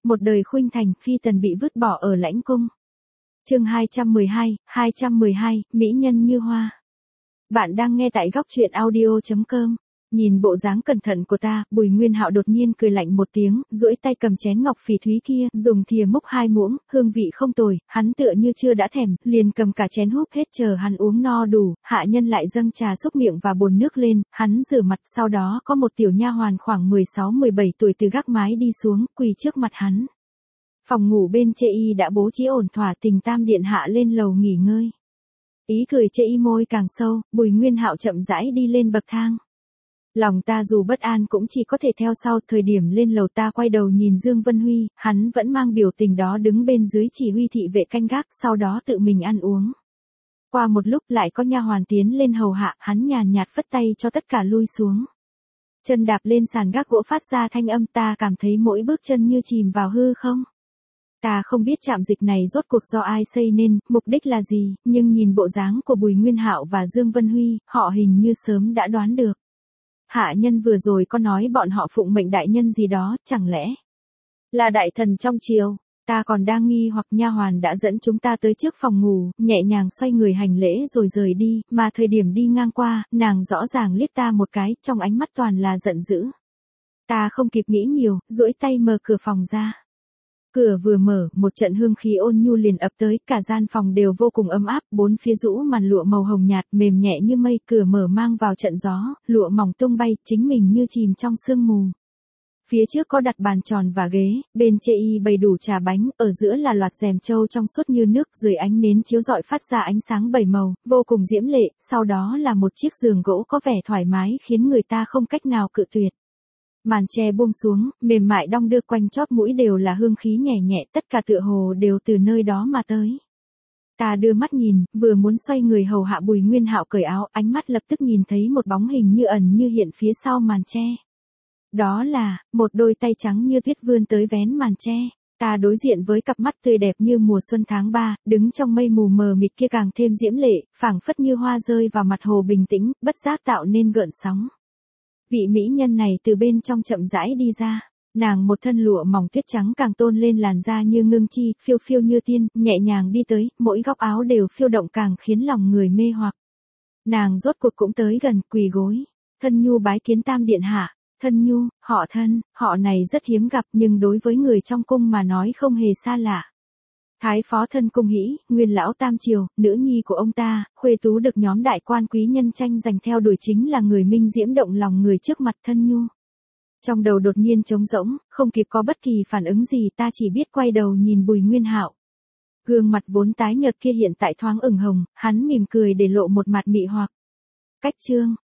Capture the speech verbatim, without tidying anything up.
một đời khuynh thành, phi tần bị vứt bỏ ở lãnh cung. Chương hai trăm mười hai, hai trăm mười hai, mỹ nhân như hoa. Bạn đang nghe tại góc truyện audio chấm com. Nhìn bộ dáng cẩn thận của ta, Bùi Nguyên Hạo đột nhiên cười lạnh một tiếng, duỗi tay cầm chén ngọc phỉ thúy kia, dùng thìa múc hai muỗng, hương vị không tồi, hắn tựa như chưa đã thèm, liền cầm cả chén húp hết chờ hắn uống no đủ, hạ nhân lại dâng trà xúc miệng và bồn nước lên, hắn rửa mặt, sau đó có một tiểu nha hoàn khoảng mười sáu mười bảy tuổi từ gác mái đi xuống, quỳ trước mặt hắn. Phòng ngủ bên chê y đã bố trí ổn thỏa, Tình Tam điện hạ lên lầu nghỉ ngơi. Ý cười chê y môi càng sâu, Bùi Nguyên Hạo chậm rãi đi lên bậc thang. Lòng ta dù bất an cũng chỉ có thể theo sau, thời điểm lên lầu ta quay đầu nhìn Dương Vân Huy, hắn vẫn mang biểu tình đó đứng bên dưới chỉ huy thị vệ canh gác, sau đó tự mình ăn uống. Qua một lúc lại có nha hoàn tiến lên hầu hạ, hắn nhàn nhạt phất tay cho tất cả lui xuống. Chân đạp lên sàn gác gỗ phát ra thanh âm, ta cảm thấy mỗi bước chân như chìm vào hư không. Ta không biết trạm dịch này rốt cuộc do ai xây nên, mục đích là gì, nhưng nhìn bộ dáng của Bùi Nguyên Hạo và Dương Vân Huy, họ hình như sớm đã đoán được. Hạ nhân vừa rồi có nói bọn họ phụng mệnh đại nhân gì đó, chẳng lẽ là đại thần trong triều? Ta còn đang nghi hoặc, nha hoàn đã dẫn chúng ta tới trước phòng ngủ, nhẹ nhàng xoay người hành lễ rồi rời đi, mà thời điểm đi ngang qua, nàng rõ ràng liếc ta một cái, trong ánh mắt toàn là giận dữ. Ta không kịp nghĩ nhiều, duỗi tay mở cửa phòng ra. Cửa vừa mở, một trận hương khí ôn nhu liền ập tới, cả gian phòng đều vô cùng ấm áp, bốn phía rũ màn lụa màu hồng nhạt, mềm nhẹ như mây, cửa mở mang vào trận gió, lụa mỏng tung bay, chính mình như chìm trong sương mù. Phía trước có đặt bàn tròn và ghế, bên chê y bày đủ trà bánh, ở giữa là loạt rèm châu trong suốt như nước, dưới ánh nến chiếu rọi phát ra ánh sáng bảy màu, vô cùng diễm lệ, sau đó là một chiếc giường gỗ có vẻ thoải mái khiến người ta không cách nào cự tuyệt. Màn che buông xuống, mềm mại đong đưa quanh chóp mũi đều là hương khí nhẹ nhẹ, tất cả tựa hồ đều từ nơi đó mà tới. Ta đưa mắt nhìn, vừa muốn xoay người hầu hạ Bùi Nguyên Hạo cởi áo, ánh mắt lập tức nhìn thấy một bóng hình như ẩn như hiện phía sau màn che. Đó là, một đôi tay trắng như tuyết vươn tới vén màn che. Ta đối diện với cặp mắt tươi đẹp như mùa xuân tháng ba, đứng trong mây mù mờ mịt kia càng thêm diễm lệ, phảng phất như hoa rơi vào mặt hồ bình tĩnh, bất giác tạo nên gợn sóng. Vị mỹ nhân này từ bên trong chậm rãi đi ra, nàng một thân lụa mỏng tuyết trắng càng tôn lên làn da như ngưng chi, phiêu phiêu như tiên, nhẹ nhàng đi tới, mỗi góc áo đều phiêu động càng khiến lòng người mê hoặc. Nàng rốt cuộc cũng tới gần, quỳ gối, thân nhu bái kiến Tam điện hạ. Thân nhu, họ thân, họ này rất hiếm gặp nhưng đối với người trong cung mà nói không hề xa lạ. Thái phó thân cung hĩ, nguyên lão Tam triều, nữ nhi của ông ta, khuê tú được nhóm đại quan quý nhân tranh giành theo đuổi, chính là người minh diễm động lòng người trước mặt Thân nhu. Trong đầu đột nhiên trống rỗng, không kịp có bất kỳ phản ứng gì, ta chỉ biết quay đầu nhìn Bùi Nguyên Hạo. Gương mặt vốn tái nhợt kia hiện tại thoáng ửng hồng, hắn mỉm cười để lộ một mặt mị hoặc. Cách chương